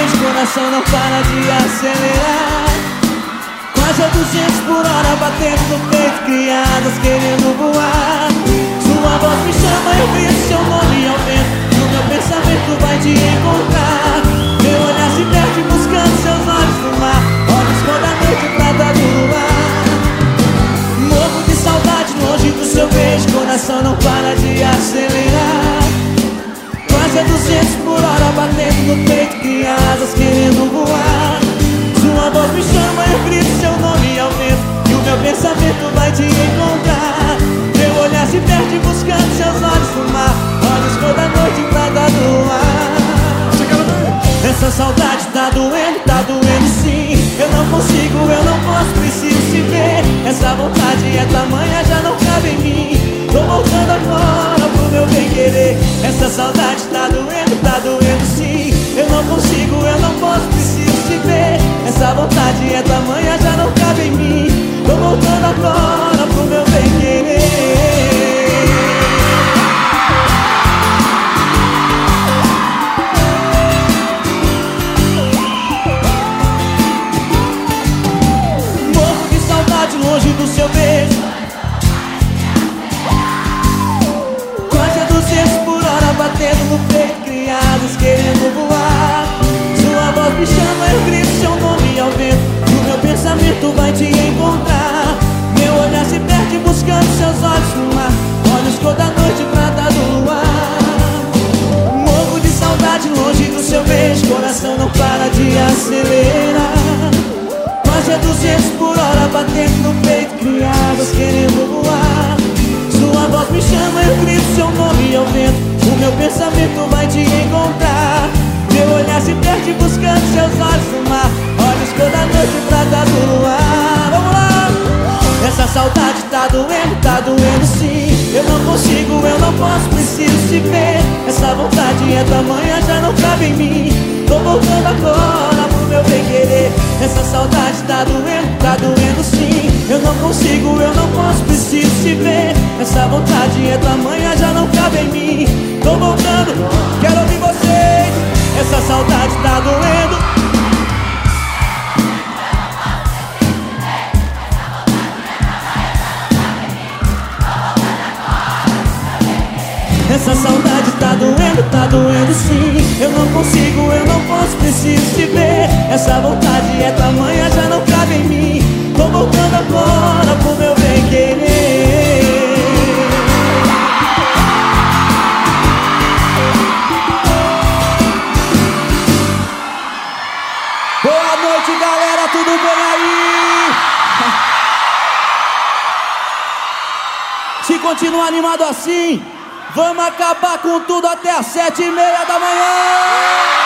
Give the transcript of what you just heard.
vejo, coração não para de acelerar. Quase a 200 por hora, batendo no peito, criadas querendo voar. Sua voz me chama, eu grito seu nome ao vento, e o meu pensamento vai te encontrar. Meu olhar se perde buscando seus olhos no mar, olhos cor da noite, prata do luar. Morro de saudade longe do seu beijo, coração não para de acelerar. Quase a 200 por hora, batendo no peito, criadas querendo voar. Sua voz me chama, eu grito seu nome ao vento, e o meu pensamento vai te encontrar. Meu olhar se perde buscando seus olhos no mar, olhos cor da noite, prata do luar. Essa saudade tá doendo sim. Eu não consigo, eu não posso, preciso te ver. Essa vontade é tamanha, já não cabe em mim. Tô voltando agora pro meu bem querer. Essa saudade tá doendo sim. Eu não consigo, eu não posso, preciso te ver. Essa vontade é tamanha, já não cabe em mim. Tô voltando agora pro meu bem querer. Longe do seu beijo, quase a 200 por hora, batendo no peito, criadas querendo voar. Sua voz me chama, eu grito seu nome ao vento, e o meu pensamento vai te encontrar. Meu olhar se perde buscando seus olhos no mar, olhos cor da noite, prata do luar. Morro de saudade longe do seu beijo, coração não para de acelerar. Quase a 200 por hora, batendo no peito, criadas querendo voar. Sua voz me chama, eu grito seu nome ao vento, o meu pensamento vai te encontrar. Meu olhar se perde buscando seus olhos no mar, olhos cor da noite, prata do luar. Vamos lá! Essa saudade tá doendo sim. Eu não consigo, eu não posso, preciso te ver. Essa vontade é tamanha, já não cabe em mim. Tô voltando agora pro meu bem querer. Essa saudade tá doendo sim. Eu não consigo, eu não posso, preciso te ver. Essa vontade é tamanha, já não cabe em mim. Tô voltando, quero ouvir vocês. Essa saudade tá doendo. Essa saudade tá doendo sim. Eu não consigo, eu não posso, preciso te ver. Essa vontade é tamanha, já não cabe em mim. Tô voltando agora pro meu bem querer. Boa noite, galera, tudo bem aí? Se continuar animado assim, vamos acabar com tudo até as 7h30 da manhã!